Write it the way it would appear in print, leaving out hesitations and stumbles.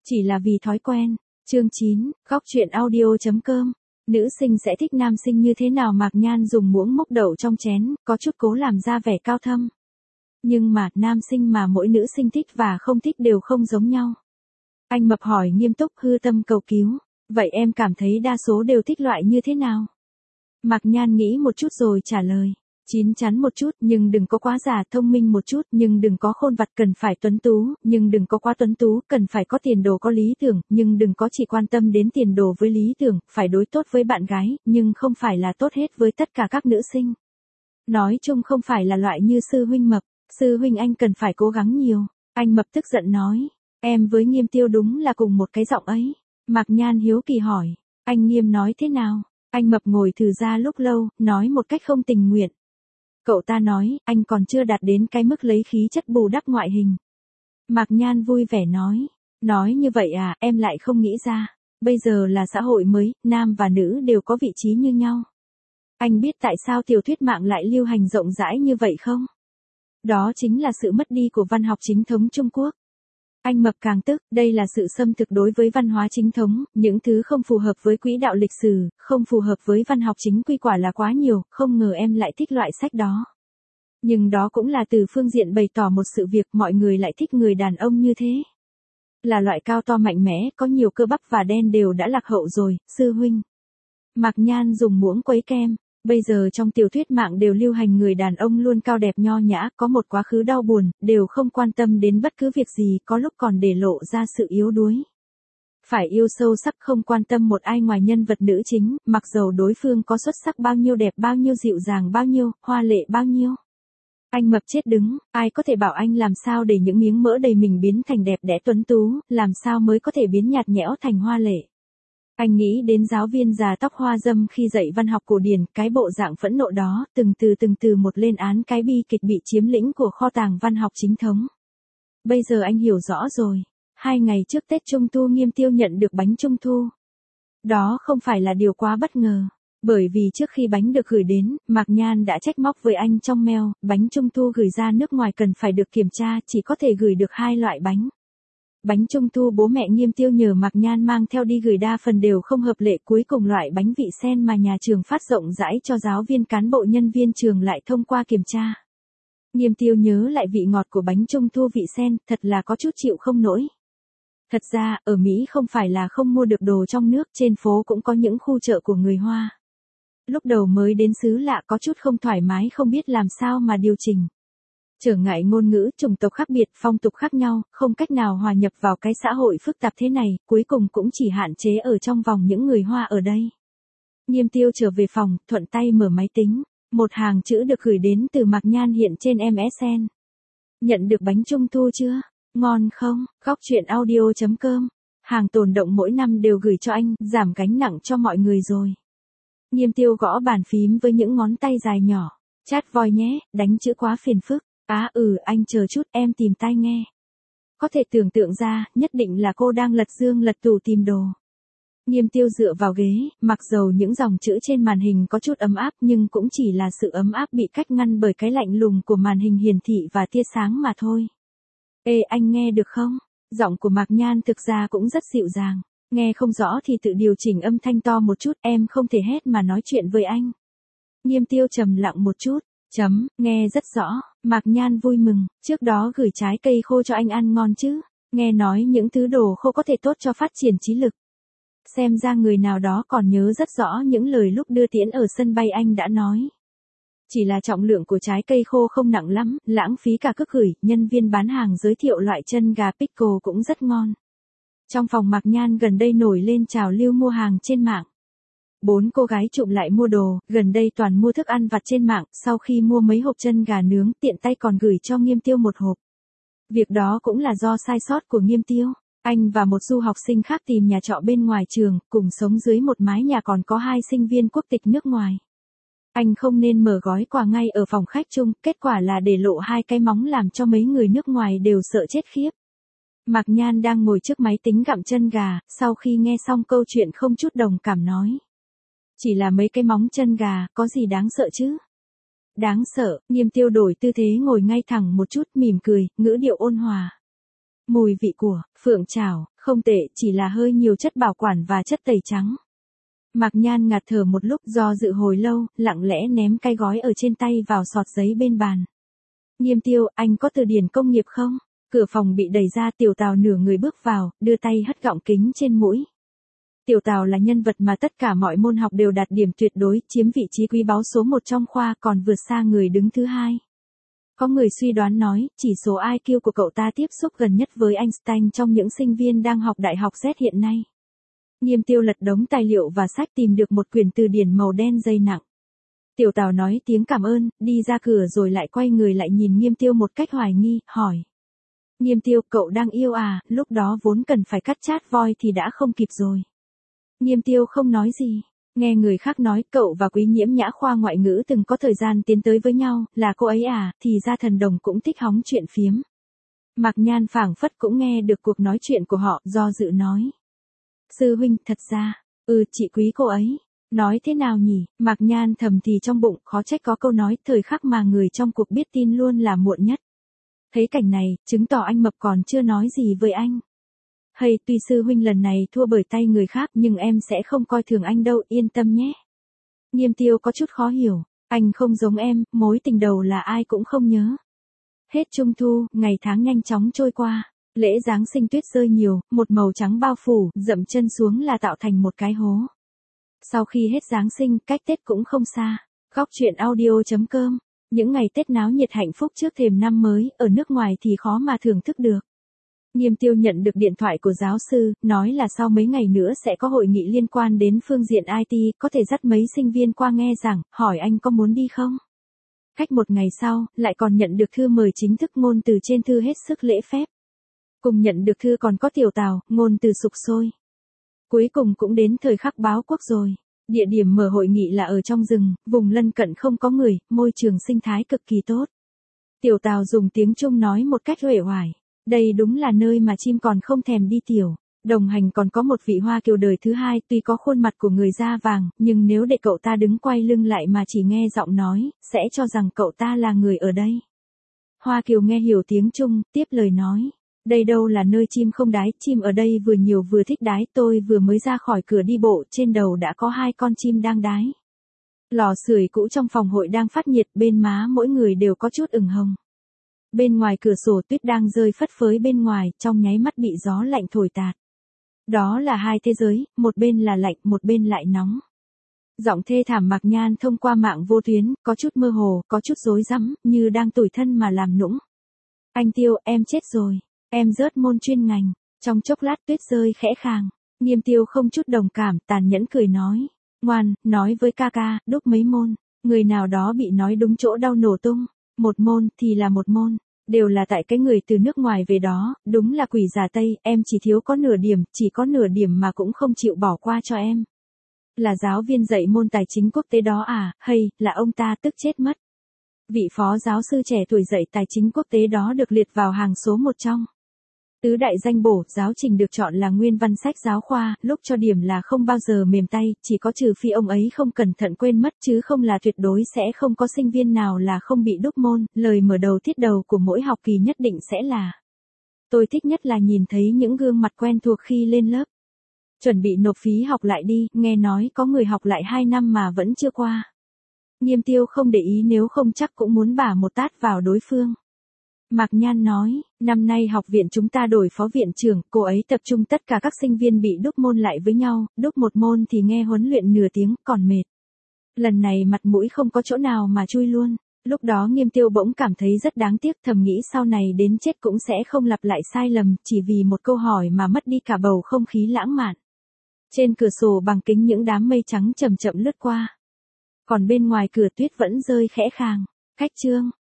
Chỉ là vì thói quen. Chương 9, góc truyện audio.com. Nữ sinh sẽ thích nam sinh như thế nào? Mạc Nhan dùng muỗng múc đậu trong chén, có chút cố làm ra vẻ cao thâm. Nhưng mà, nam sinh mà mỗi nữ sinh thích và không thích đều không giống nhau. Anh Mập hỏi nghiêm túc, hư tâm cầu cứu. Vậy em cảm thấy đa số đều thích loại như thế nào? Mạc Nhan nghĩ một chút rồi trả lời. Chín chắn một chút, nhưng đừng có quá già, thông minh một chút, nhưng đừng có khôn vặt, cần phải tuấn tú, nhưng đừng có quá tuấn tú, cần phải có tiền đồ, có lý tưởng, nhưng đừng có chỉ quan tâm đến tiền đồ với lý tưởng, phải đối tốt với bạn gái, nhưng không phải là tốt hết với tất cả các nữ sinh. Nói chung không phải là loại như sư huynh Mập, sư huynh anh cần phải cố gắng nhiều. Anh Mập tức giận nói, em với Nghiêm Tiêu đúng là cùng một cái giọng ấy. Mạc Nhan hiếu kỳ hỏi, anh Nghiêm nói thế nào? Anh Mập ngồi thử ra lúc lâu, nói một cách không tình nguyện. Cậu ta nói, anh còn chưa đạt đến cái mức lấy khí chất bù đắp ngoại hình. Mạc Nhan vui vẻ nói như vậy à, em lại không nghĩ ra. Bây giờ là xã hội mới, nam và nữ đều có vị trí như nhau. Anh biết tại sao tiểu thuyết mạng lại lưu hành rộng rãi như vậy không? Đó chính là sự mất đi của văn học chính thống Trung Quốc. Anh Mập càng tức, đây là sự xâm thực đối với văn hóa chính thống, những thứ không phù hợp với quỹ đạo lịch sử, không phù hợp với văn học chính quy quả là quá nhiều, không ngờ em lại thích loại sách đó. Nhưng đó cũng là từ phương diện bày tỏ một sự việc, mọi người lại thích người đàn ông như thế. Là loại cao to mạnh mẽ, có nhiều cơ bắp và đen đều đã lạc hậu rồi, sư huynh. Mạc Nhan dùng muỗng quấy kem. Bây giờ trong tiểu thuyết mạng đều lưu hành người đàn ông luôn cao đẹp nho nhã, có một quá khứ đau buồn, đều không quan tâm đến bất cứ việc gì, có lúc còn để lộ ra sự yếu đuối. Phải yêu sâu sắc, không quan tâm một ai ngoài nhân vật nữ chính, mặc dầu đối phương có xuất sắc bao nhiêu, đẹp bao nhiêu, dịu dàng bao nhiêu, hoa lệ bao nhiêu. Anh Mập chết đứng, ai có thể bảo anh làm sao để những miếng mỡ đầy mình biến thành đẹp đẽ tuấn tú, làm sao mới có thể biến nhạt nhẽo thành hoa lệ. Anh nghĩ đến giáo viên già tóc hoa râm khi dạy văn học cổ điển, cái bộ dạng phẫn nộ đó, từng từ một lên án cái bi kịch bị chiếm lĩnh của kho tàng văn học chính thống. Bây giờ anh hiểu rõ rồi. 2 ngày trước Tết Trung Thu Nghiêm Tiêu nhận được bánh Trung Thu. Đó không phải là điều quá bất ngờ. Bởi vì trước khi bánh được gửi đến, Mạc Nhan đã trách móc với anh trong mail, bánh Trung Thu gửi ra nước ngoài cần phải được kiểm tra, chỉ có thể gửi được 2 loại bánh. Bánh Trung Thu bố mẹ Nghiêm Tiêu nhờ Mạc Nhan mang theo đi gửi đa phần đều không hợp lệ, cuối cùng loại bánh vị sen mà nhà trường phát rộng rãi cho giáo viên cán bộ nhân viên trường lại thông qua kiểm tra. Nghiêm Tiêu nhớ lại vị ngọt của bánh Trung Thu vị sen, thật là có chút chịu không nổi. Thật ra, ở Mỹ không phải là không mua được đồ trong nước, trên phố cũng có những khu chợ của người Hoa. Lúc đầu mới đến xứ lạ có chút không thoải mái, không biết làm sao mà điều chỉnh. Trở ngại ngôn ngữ, chủng tộc khác biệt, phong tục khác nhau, không cách nào hòa nhập vào cái xã hội phức tạp thế này, cuối cùng cũng chỉ hạn chế ở trong vòng những người Hoa ở đây. Nghiêm Tiêu trở về phòng, thuận tay mở máy tính. Một hàng chữ được gửi đến từ Mạc Nhan hiện trên MSN. Nhận được bánh Trung Thu chưa? Ngon không? Góc truyện audio.com. Hàng tồn động mỗi năm đều gửi cho anh, giảm gánh nặng cho mọi người rồi. Nghiêm Tiêu gõ bàn phím với những ngón tay dài nhỏ. Chat voi nhé, đánh chữ quá phiền phức. Anh chờ chút, em tìm tai nghe. Có thể tưởng tượng ra, nhất định là cô đang lật dương lật tủ tìm đồ. Nghiêm Tiêu dựa vào ghế, mặc dầu những dòng chữ trên màn hình có chút ấm áp nhưng cũng chỉ là sự ấm áp bị cách ngăn bởi cái lạnh lùng của màn hình hiển thị và tia sáng mà thôi. Ê, anh nghe được không? Giọng của Mạc Nhan thực ra cũng rất dịu dàng. Nghe không rõ thì tự điều chỉnh âm thanh to một chút, em không thể hét mà nói chuyện với anh. Nghiêm Tiêu trầm lặng một chút. Nghe rất rõ. Mạc Nhan vui mừng, trước đó gửi trái cây khô cho anh ăn ngon chứ. Nghe nói những thứ đồ khô có thể tốt cho phát triển trí lực. Xem ra người nào đó còn nhớ rất rõ những lời lúc đưa tiễn ở sân bay anh đã nói. Chỉ là trọng lượng của trái cây khô không nặng lắm, lãng phí cả cước gửi, nhân viên bán hàng giới thiệu loại chân gà pickle cũng rất ngon. Trong phòng Mạc Nhan gần đây nổi lên trào lưu mua hàng trên mạng. 4 cô gái chụm lại mua đồ, gần đây toàn mua thức ăn vặt trên mạng, sau khi mua mấy hộp chân gà nướng, tiện tay còn gửi cho Nghiêm Tiêu một hộp. Việc đó cũng là do sai sót của Nghiêm Tiêu. Anh và một du học sinh khác tìm nhà trọ bên ngoài trường, cùng sống dưới một mái nhà, còn có 2 sinh viên quốc tịch nước ngoài. Anh không nên mở gói quà ngay ở phòng khách chung, kết quả là để lộ 2 cái móng làm cho mấy người nước ngoài đều sợ chết khiếp. Mạc Nhan đang ngồi trước máy tính gặm chân gà, sau khi nghe xong câu chuyện không chút đồng cảm nói. Chỉ là mấy cái móng chân gà, có gì đáng sợ chứ? Đáng sợ. Nghiêm Tiêu đổi tư thế ngồi ngay thẳng một chút, mỉm cười, ngữ điệu ôn hòa. Mùi vị của phượng chảo, không tệ, chỉ là hơi nhiều chất bảo quản và chất tẩy trắng. Mạc Nhan ngạt thở một lúc do dự hồi lâu, lặng lẽ ném cái gói ở trên tay vào sọt giấy bên bàn. Nghiêm Tiêu, anh có từ điển công nghiệp không? Cửa phòng bị đẩy ra, Tiểu Tào nửa người bước vào, đưa tay hất gọng kính trên mũi. Tiểu Tào là nhân vật mà tất cả mọi môn học đều đạt điểm tuyệt đối, chiếm vị trí quý báu số 1 trong khoa, còn vượt xa người đứng thứ hai. Có người suy đoán nói, chỉ số IQ của cậu ta tiếp xúc gần nhất với Einstein trong những sinh viên đang học đại học Z hiện nay. Nghiêm Tiêu lật đống tài liệu và sách tìm được một quyển từ điển màu đen dày nặng. Tiểu Tào nói tiếng cảm ơn, đi ra cửa rồi lại quay người lại nhìn Nghiêm Tiêu một cách hoài nghi, hỏi. Nghiêm Tiêu, cậu đang yêu à, lúc đó vốn cần phải cắt chát voi thì đã không kịp rồi. Nghiêm Tiêu không nói gì, nghe người khác nói cậu và Quý Nhiễm Nhã khoa ngoại ngữ từng có thời gian tiến tới với nhau, là cô ấy à, thì ra Thần Đồng cũng thích hóng chuyện phiếm. Mạc Nhan phảng phất cũng nghe được cuộc nói chuyện của họ, do dự nói. Sư huynh, thật ra, chị quý cô ấy. Nói thế nào nhỉ, Mạc Nhan thầm thì trong bụng, khó trách có câu nói, thời khắc mà người trong cuộc biết tin luôn là muộn nhất. Thấy cảnh này, chứng tỏ anh Mập còn chưa nói gì với anh. Hay, tuy sư huynh lần này thua bởi tay người khác nhưng em sẽ không coi thường anh đâu, yên tâm nhé. Nghiêm Tiêu có chút khó hiểu, anh không giống em, mối tình đầu là ai cũng không nhớ. Hết Trung thu, ngày tháng nhanh chóng trôi qua. Lễ Giáng sinh tuyết rơi nhiều, một màu trắng bao phủ, dậm chân xuống là tạo thành một cái hố. Sau khi hết Giáng sinh, cách Tết cũng không xa. Góc truyện audio.com. Những ngày Tết náo nhiệt hạnh phúc trước thềm năm mới, ở nước ngoài thì khó mà thưởng thức được. Nghiêm Tiêu nhận được điện thoại của giáo sư, nói là sau mấy ngày nữa sẽ có hội nghị liên quan đến phương diện IT, có thể dắt mấy sinh viên qua nghe giảng, hỏi anh có muốn đi không? Cách một ngày sau, lại còn nhận được thư mời chính thức, ngôn từ trên thư hết sức lễ phép. Cùng nhận được thư còn có Tiểu Tào, ngôn từ sục sôi. Cuối cùng cũng đến thời khắc báo quốc rồi. Địa điểm mở hội nghị là ở trong rừng, vùng lân cận không có người, môi trường sinh thái cực kỳ tốt. Tiểu Tào dùng tiếng Trung nói một cách uể oải. Đây đúng là nơi mà chim còn không thèm đi tiểu. Đồng hành còn có một vị Hoa Kiều đời thứ hai, tuy có khuôn mặt của người da vàng, nhưng nếu để cậu ta đứng quay lưng lại mà chỉ nghe giọng nói, sẽ cho rằng cậu ta là người ở đây. Hoa Kiều nghe hiểu tiếng Trung, tiếp lời nói. Đây đâu là nơi chim không đái, chim ở đây vừa nhiều vừa thích đái, tôi vừa mới ra khỏi cửa đi bộ, trên đầu đã có 2 con chim đang đái. Lò sưởi cũ trong phòng hội đang phát nhiệt, bên má mỗi người đều có chút ửng hồng. Bên ngoài cửa sổ tuyết đang rơi phất phới bên ngoài, trong nháy mắt bị gió lạnh thổi tạt. Đó là hai thế giới, một bên là lạnh, một bên lại nóng. Giọng thê thảm Mạc Nhan thông qua mạng vô tuyến, có chút mơ hồ, có chút rối rắm, như đang tủi thân mà làm nũng. Anh Tiêu, em chết rồi. Em rớt môn chuyên ngành. Trong chốc lát tuyết rơi khẽ khàng. Nghiêm Tiêu không chút đồng cảm, tàn nhẫn cười nói. Ngoan, nói với ca ca, đúc mấy môn. Người nào đó bị nói đúng chỗ đau nổ tung. Một môn thì là một môn. Đều là tại cái người từ nước ngoài về đó, đúng là quỷ già Tây, em chỉ thiếu có nửa điểm, chỉ có nửa điểm mà cũng không chịu bỏ qua cho em. Là giáo viên dạy môn tài chính quốc tế đó à, hay, là ông ta tức chết mất. Vị phó giáo sư trẻ tuổi dạy tài chính quốc tế đó được liệt vào hàng số 1 trong tứ đại danh bổ, giáo trình được chọn là nguyên văn sách giáo khoa, lúc cho điểm là không bao giờ mềm tay, chỉ có trừ phi ông ấy không cẩn thận quên mất, chứ không là tuyệt đối sẽ không có sinh viên nào là không bị đúc môn, lời mở đầu tiết đầu của mỗi học kỳ nhất định sẽ là. Tôi thích nhất là nhìn thấy những gương mặt quen thuộc khi lên lớp. Chuẩn bị nộp phí học lại đi, nghe nói có người học lại 2 năm mà vẫn chưa qua. Nghiêm Tiêu không để ý, nếu không chắc cũng muốn bả một tát vào đối phương. Mạc Nhan nói, năm nay học viện chúng ta đổi phó viện trưởng, cô ấy tập trung tất cả các sinh viên bị đúc môn lại với nhau, đúc một môn thì nghe huấn luyện nửa tiếng, còn mệt. Lần này mặt mũi không có chỗ nào mà chui luôn. Lúc đó Nghiêm Tiêu bỗng cảm thấy rất đáng tiếc, thầm nghĩ sau này đến chết cũng sẽ không lặp lại sai lầm, chỉ vì một câu hỏi mà mất đi cả bầu không khí lãng mạn. Trên cửa sổ bằng kính những đám mây trắng chậm chậm lướt qua. Còn bên ngoài cửa tuyết vẫn rơi khẽ khàng. Cách chương.